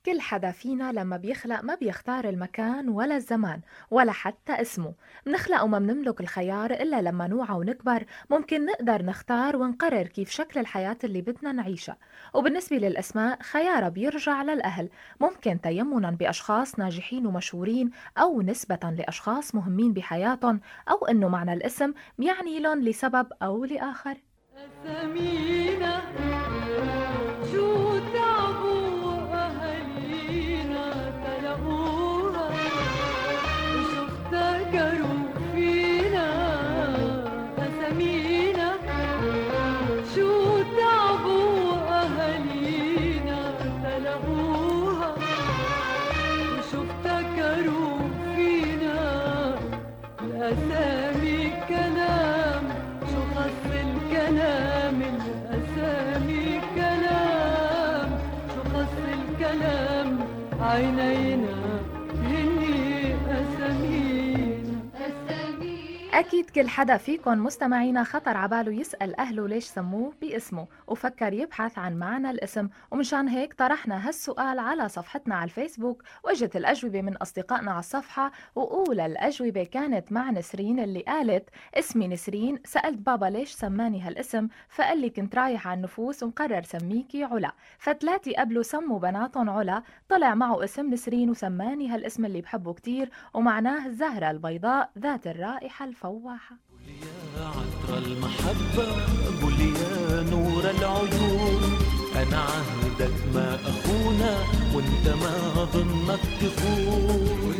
كل حدا فينا لما بيخلق ما بيختار المكان ولا الزمان ولا حتى اسمه. منخلق وما منملك الخيار إلا لما نوعى ونكبر ممكن نقدر نختار ونقرر كيف شكل الحياة اللي بدنا نعيشها. وبالنسبة للأسماء خيارها بيرجع للأهل، ممكن تيمنا بأشخاص ناجحين ومشهورين أو نسبة لأشخاص مهمين بحياتهم، أو إنه معنى الاسم بيعني لهم لسبب أو لآخر. أسامينا شو تعبوا أهالينا تلاقوها وشو افتكروا فينا. أسامينا شو تعبوا أهالينا تلاقوها وشو افتكروا فينا. الأسامي كلام شو خص الكلام. الأسامي كلام شو خص الكلام. عينينا هني أسامينا. أكيد كل حدا فيكن مستمعينا خطر عباله يسأل أهله ليش سموه باسمه وفكر يبحث عن معنى الاسم، ومشان هيك طرحنا هالسؤال على صفحتنا على الفيسبوك، واجت الأجوبة من أصدقائنا على الصفحة. وأولى الأجوبة كانت مع نسرين اللي قالت: اسمي نسرين، سألت بابا ليش سماني هالاسم فقال لي كنت رايح على النفوس ومقرر سميكي علا، فتلاتي قبله سموا بناتهم علا، طلع معه اسم نسرين وسماني هالاسم اللي بحبه كتير ومعناه الزهرة البيضاء ذات الرائحة الفواحة. قولي يا عطر المحبة، قولي يا نور العيون، أنا عهدك ما أخونا وانت ما ظنك تخون.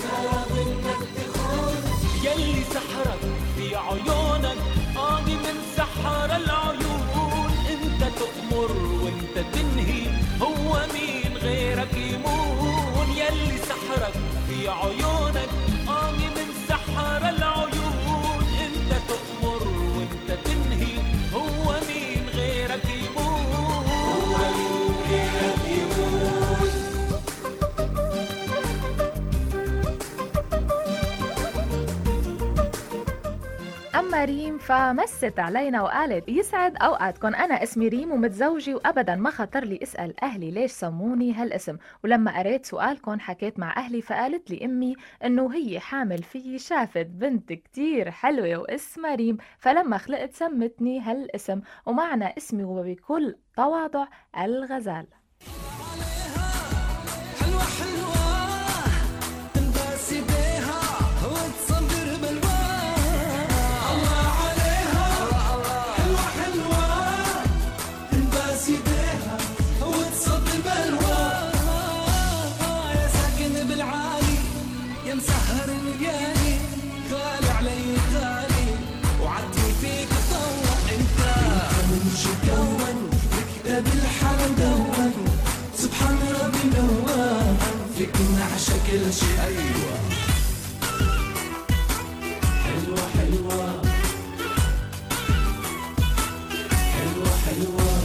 يلي سحرك في عيونك قاضي من سحر العيون. انت تأمر وانت تنهي، هو مين غيرك يمون. يلي سحرك في عيونك قاضي من سحر العيون. انت تأمر وانت تنهي، هو مين غيرك يمون. هو مين غيرك يمون. أما ريم فمست علينا وقالت: يسعد أوقاتكم، أنا اسمي ريم ومتزوجة وأبدا ما خطر لي أسأل أهلي ليش سموني هالاسم، ولما قريت سؤالكم حكيت مع أهلي فقالت لي أمي إنه هي حامل فيي، شافت بنت كتير حلوة واسمها ريم، فلما خلقت سمتني هالاسم، ومعنى اسمي هو بكل تواضع الغزال. حلوة حلوة تنباس ايديها وتصبر بالوان. الله عليها حلوة حلوة تنباس ايديها وتصبر بالوان. يا ساكن بالعالي يا مسهر الليالي، غالي علي غالي وعدي فيك طوع. انت من شكون كتاب الحال دون، سبحان ربي نوام فيك نعشق كل شيء. أيوة حلوة حلوة حلوة حلوة.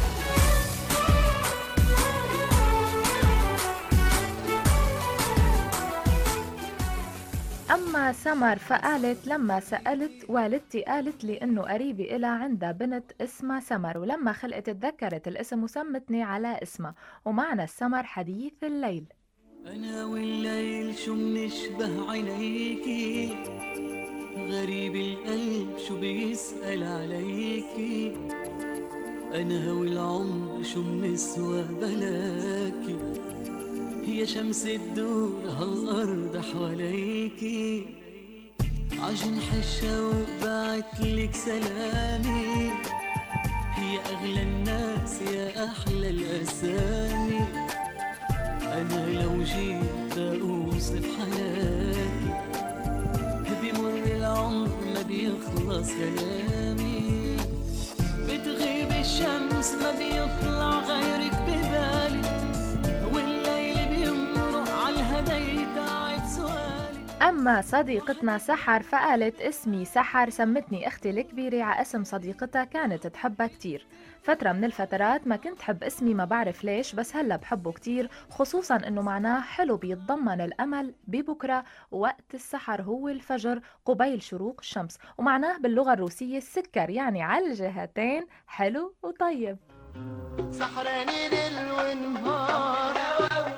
أما سمر فقالت: لما سألت والدتي قالت لي إنه قريبي إلها عندها بنت اسمها سمر، ولما خلقت تذكرت الاسم وسمتني على اسمها، ومعنى السمر حديث الليل. أنا والليل شو منشبه عليكي، غريب القلب شو بيسأل عليكي. أنا والعمر شو منسوى بلاكي، يا شمس الدور هالأرض حواليكي. عجنح الشوق بعتلك سلامي، يا أغلى الناس يا أحلى الأسامي. أنا لو جيت أوصف حياتي، بمر العمر ما بيخلص كلامي. بتغيب الشمس ما بيطلع غيرك ببالي، والليل بيمرق عالهدى تعب سؤالي. أما صديقتنا سحر فقالت: اسمي سحر، سمتني أختي الكبيرة على اسم صديقتها كانت تحبها كتير. فترة من الفترات ما كنت حب اسمي، ما بعرف ليش، بس هلأ بحبه كتير، خصوصا إنه معناه حلو، بيتضمن الأمل ببكرة، وقت السحر هو الفجر قبيل شروق الشمس، ومعناه باللغة الروسية السكر، يعني على الجهتين حلو وطيب. سحراني ليل ونهار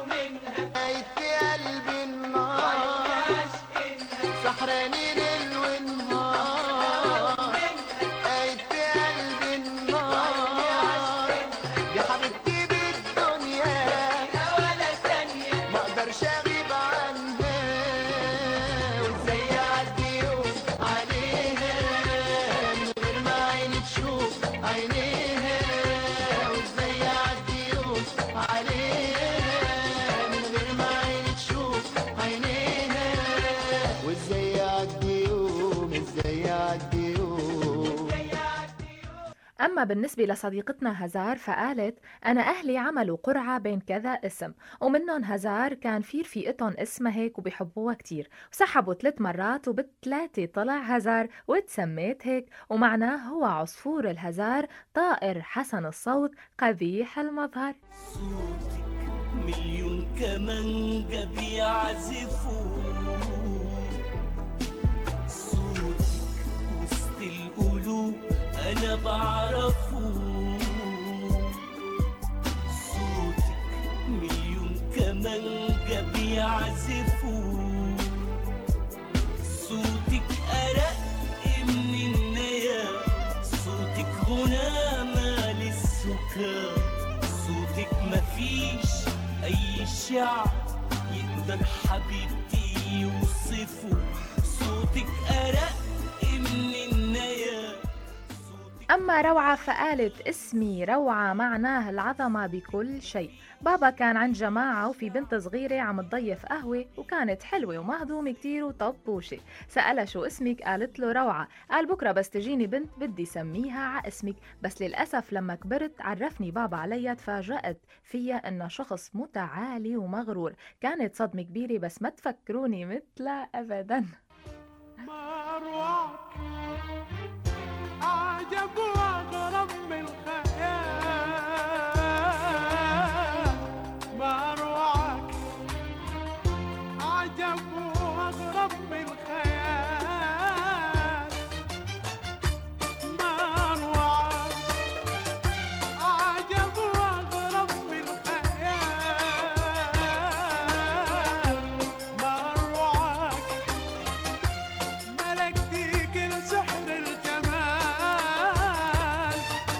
أما بالنسبة لصديقتنا هزار فقالت أنا أهلي عملوا قرعة بين كذا اسم، ومنهم هزار كان في رفيقتهم اسمها هيك وبيحبوها كتير، وسحبوا 3 مرات وبالثلاثة طلع هزار وتسميت هيك، ومعناه هو عصفور الهزار، طائر حسن الصوت قبيح المظهر. صوتك مليون كمانجة بيعزفوا، صوتك وسط القلوب أنا بعرفه، صوتك مليون كمانجة بيعزفوا، صوتك أرق من النيا، صوتك غنامة للسكر، صوتك مفيش أي شعر يقدر حبيبتي يوصفه، صوتك أرق من النيا. أما روعة فقالت اسمي روعة معناه العظمة بكل شيء، بابا كان عند جماعة وفي بنت صغيرة عم تضيف قهوة وكانت حلوة ومهضومة كتير وطبوشة، سألها شو اسمك؟ قالت له روعة، قال بكرة بس تجيني بنت بدي سميها ع اسمك، بس للأسف لما كبرت عرفني بابا عليها، تفاجأت فيها إنه شخص متعالي ومغرور، كانت صدمة كبيرة بس ما تفكروني مثلها أبداً. ما أروعك عجب وأغرب من الخيال، ما أروعك عجب وأغرب من الخيال، ما أروعك عجب وأغرب من الخيال، ما أروعك ملكتي كل سحر الجمال،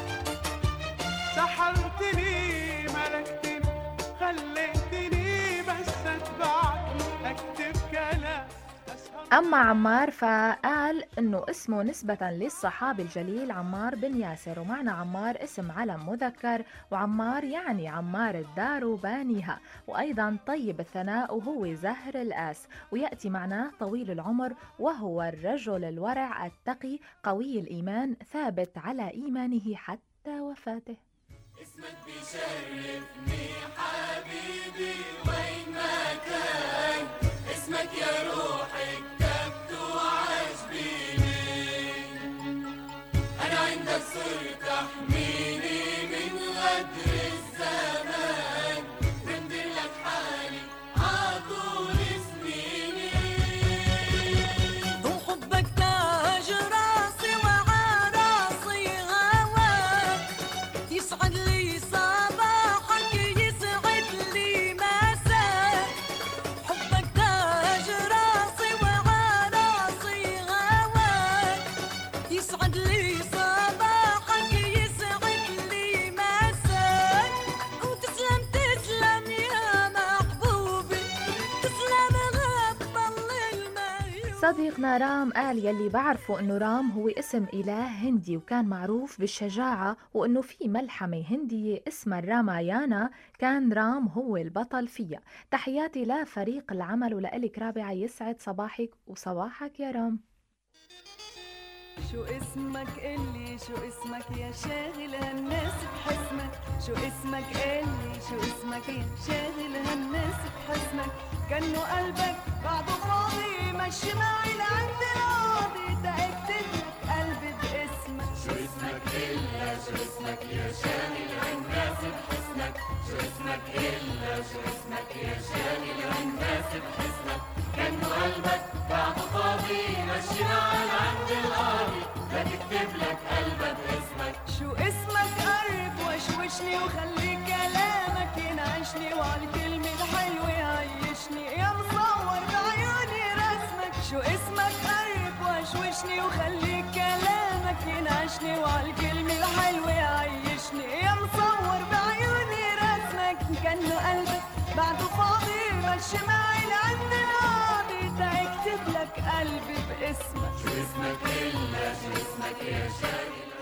سحرتني ملكتني خليتني بس اتبعك اكتب كلام. أما عمار فقال إنه اسمه نسبة للصحابي الجليل عمار بن ياسر، ومعنى عمار اسم علم مذكر، وعمار يعني عمار الدار وبانيها، وأيضا طيب الثناء وهو زهر الآس، ويأتي معناه طويل العمر، وهو الرجل الورع التقي قوي الإيمان ثابت على إيمانه حتى وفاته. اسمك بيشرفني حبيبي وين ما كان، اسمك يا روحي كتبت وعاش بيني، أنا عندك صرت أحميني من غدر الزمان، بندلك حالي عطول سنيني، وحبك تاج راسي وعراسي هواك، يسعد لي صباحك يسعد لي مساك، حبك تاج راسي وعراسي هواك، يسعد لي صباحك يسعد لي مساك، وتسلم تسلم يا محبوبي، تسلم غبل المهيوب. صديقنا رام قال يلي بعرفه إنه رام هو اسم إله هندي، وكان معروف بالشجاعة، وإنه في ملحمة هندية اسمها الرامايانا كان رام هو البطل فيها. تحياتي لفريق العمل ولإلك رابعة، يسعد صباحك وصباحك يا رام. شو اسمك قلي شو اسمك يا شاغل هالناس بحسنك، شو اسمك قلي شو اسمك يا شاغل هالناس بحسنك، كأنه قلبك بعده فاضي مشي معي لعند القاضي تأكد لك قلبي باسمك، شو اسمك إلا شو اسمك يا شاغل هالناس بحسنك، شو اسمك إلا شو اسمك يا شاغل هالناس بحسنك، كأنه قلبك بعده فاضي مشي معي لعند القاضي تكتب لك قلبك باسمك، شو اسمك قرب وشوشني وخلي كلامك ينعشني، وعالكلمة الحلوة عيشني يا مصور بعيوني رسمك، شو اسمك قرب وشوشني وخلي كلامك ينعشني، وعالكلمة الحلوة عيشني يا مصور بعيوني رسمك، كأنه قلبك بعده فاضي مشي معي لعند القاضي تكتب لك قلبي باسمك، شو اسمك إلا شو اسمك يا شاغل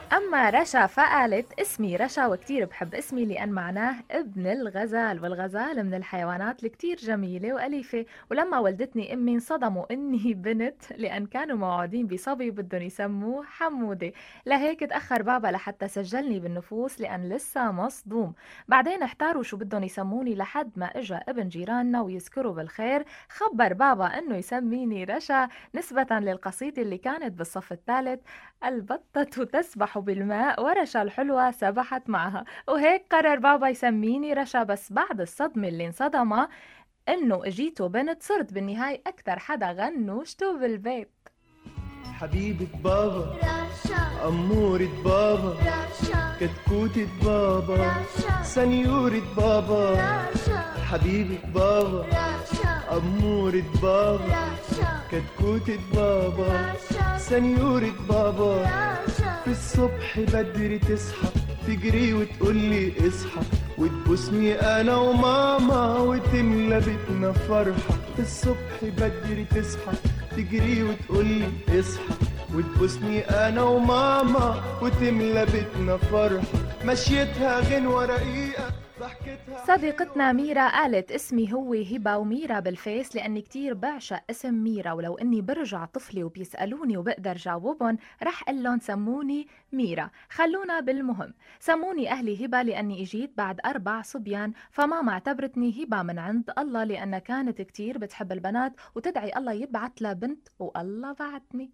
أما رشا فقالت اسمي رشا وكتير بحب اسمي لأن معناه ابن الغزال، والغزال من الحيوانات اللي كتير جميلة وأليفة، ولما ولدتني أمي انصدموا إني بنت لأن كانوا موعودين بصبي بدهم يسموه حمودة، لهيك تأخر بابا لحتى سجلني بالنفوس لأن لسه مصدوم. بعدين احتاروا شو بدهم يسموني لحد ما إجا ابن جيراننا ويذكروا بالخير خبر بابا إنه يسميني رشا نسبة للقصيدة اللي كانت بالصف الثالث: البطة تسبح بالماء ورشا الحلوة سبحت معها، وهيك قرر بابا يسميني رشا. بس بعد الصدمة اللي انصدمها انه اجيته بنت صرت بالنهاية اكتر حدا غنوشته بالبيت. حبيبة بابا رشا أمورة بابا رشا كتكوتة بابا رشا سنيورة بابا رشا حبيبة بابا رشا أمورة بابا رشا كتكوتة بابا رشا سنيورة بابا رشا في الصبح بدري تصحى تجري وتقولي اصحى وتبوسني انا وماما وتملى بيتنا فرحة. في الصبح بدري تصحى تجري وتقولي اصحى وتبوسني انا وماما وتملى بيتنا فرحة. مشيتها غنوة رقيقة ضحكتها. صديقتنا ميرا قالت اسمي هو هبة وميرا بالفيس لأني كتير بعشق اسم ميرا، ولو أني برجع طفلي وبيسألوني وبقدر جاوبهم رح قلن سموني ميرا. خلونا بالمهم، سموني أهلي هبة لأني إجيت بعد 4 صبيان، فماما اعتبرتني هبة من عند الله لأنها كانت كتير بتحب البنات وتدعي الله يبعت لها بنت، والله بعتني.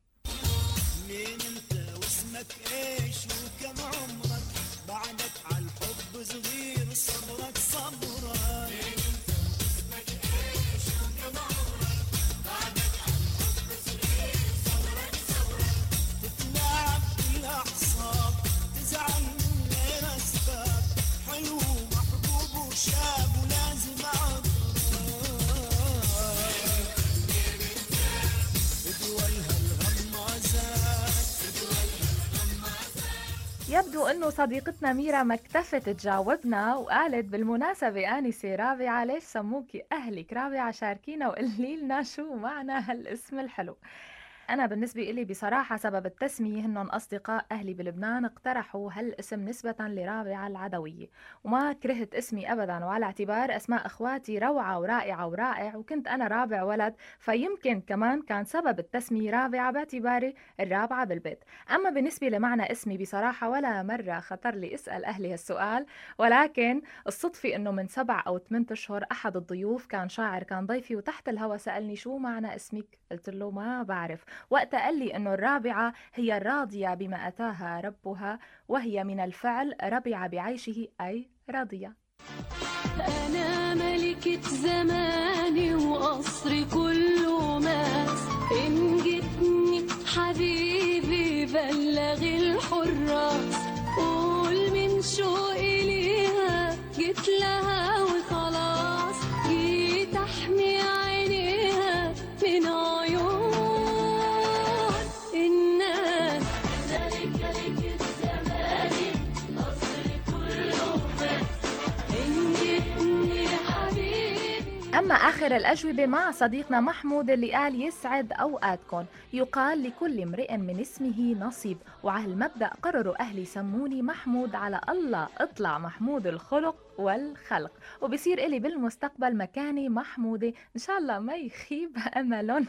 مين انت واسمك ايش وكم عمرك بعدك عالحب صغير صبرك صبرك مين انت واسمك ايش وكم عمرك بعدك عالحب صغير صبرك صبرك تتلاعب بالاعصاب تزعل من غير اسباب حلو ومحبوب وشاب ولازم عطرك بدولها يبدو أنه صديقتنا ميرا ما اكتفت تجاوبنا وقالت بالمناسبة آنسة رابعة ليش سموكي أهلك رابعة؟ شاركينا وقولي لنا شو معنى هالاسم الحلو. أنا بالنسبة إلي بصراحة سبب التسمية هنن أصدقاء أهلي بلبنان اقترحوا هالاسم نسبة لرابعة العدوية، وما كرهت اسمي أبدا، وعلى اعتبار أسماء أخواتي روعة ورائعة ورائع وكنت أنا رابع ولد، فيمكن كمان كان سبب التسمية رابعة باعتباري الرابعة بالبيت. أما بالنسبة لمعنى اسمي بصراحة ولا مرة خطر لي أسأل أهلي هالسؤال، ولكن الصدفة إنه من 7 أو 8 أشهر أحد الضيوف كان شاعر كان ضيفي وتحت الهوا سألني شو معنى اسمك؟ قلت له ما بعرف. وقت قال لي إنه الرابعة هي الراضية بما أتاها ربها، وهي من الفعل ربع بعيشه أي رضية. أنا ملكة زماني وقصري كله ماس، إن جتني حبيبي بلغ الحراس، قول من شوقي ليها جيت لها وخلاص، جيت أحمي عينيها من عيون الناس. ملكة زماني قصري كله ماس، أما آخر الأجوبة مع صديقنا محمود اللي قال يسعد أوقاتكم، يقال لكل امرئ من اسمه نصيب، وعلى المبدأ قرروا أهلي سموني محمود على الله اطلع محمود الخلق والخلق، وبصير إلي بالمستقبل مكاني محمودة إن شاء الله ما يخيب أملهم.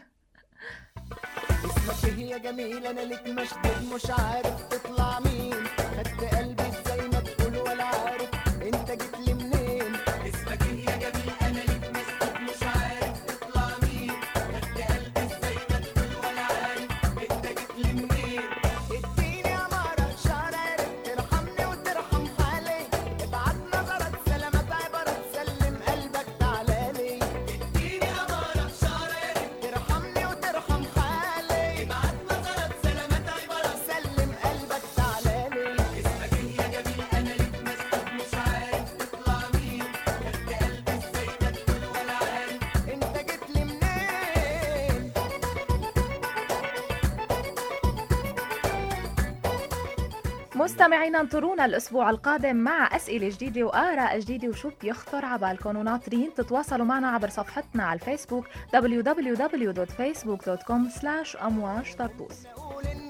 اسمك هي جميل انا لك مشدود مش عارف تطلع مين، خدت قلبي ازاي ما تقول ولا عارف انت جيت لي منين. اسمك هي جميل انا لك مشدود مش عارف تطلع مين، خدت قلبي ازاي ما تقول ولا عارف انت جيت لي منين. اديني عمارة شعر ترحمني وترحم حالي، ابعت نظرك سلامات عبارة تسلم قلبك تعالالي. اديني عمارة شعر ترحمني وترحم حالي، ابعت نظرك سلامات عبارة سلم قلبك تعالالي. اسمك هي جميل انا ليك مسكوت مش عارف تطلع مين، خدت قلبي ازاي ما تقول ولا عارف انت جيت لي منين. مستمعينا انطرونا الأسبوع القادم مع أسئلة جديدة وآراء جديدة وشو بيخطر عبالكم، وناطرين تتواصلوا معنا عبر صفحتنا على الفيسبوك www.facebook.com/أمواج طرطوس.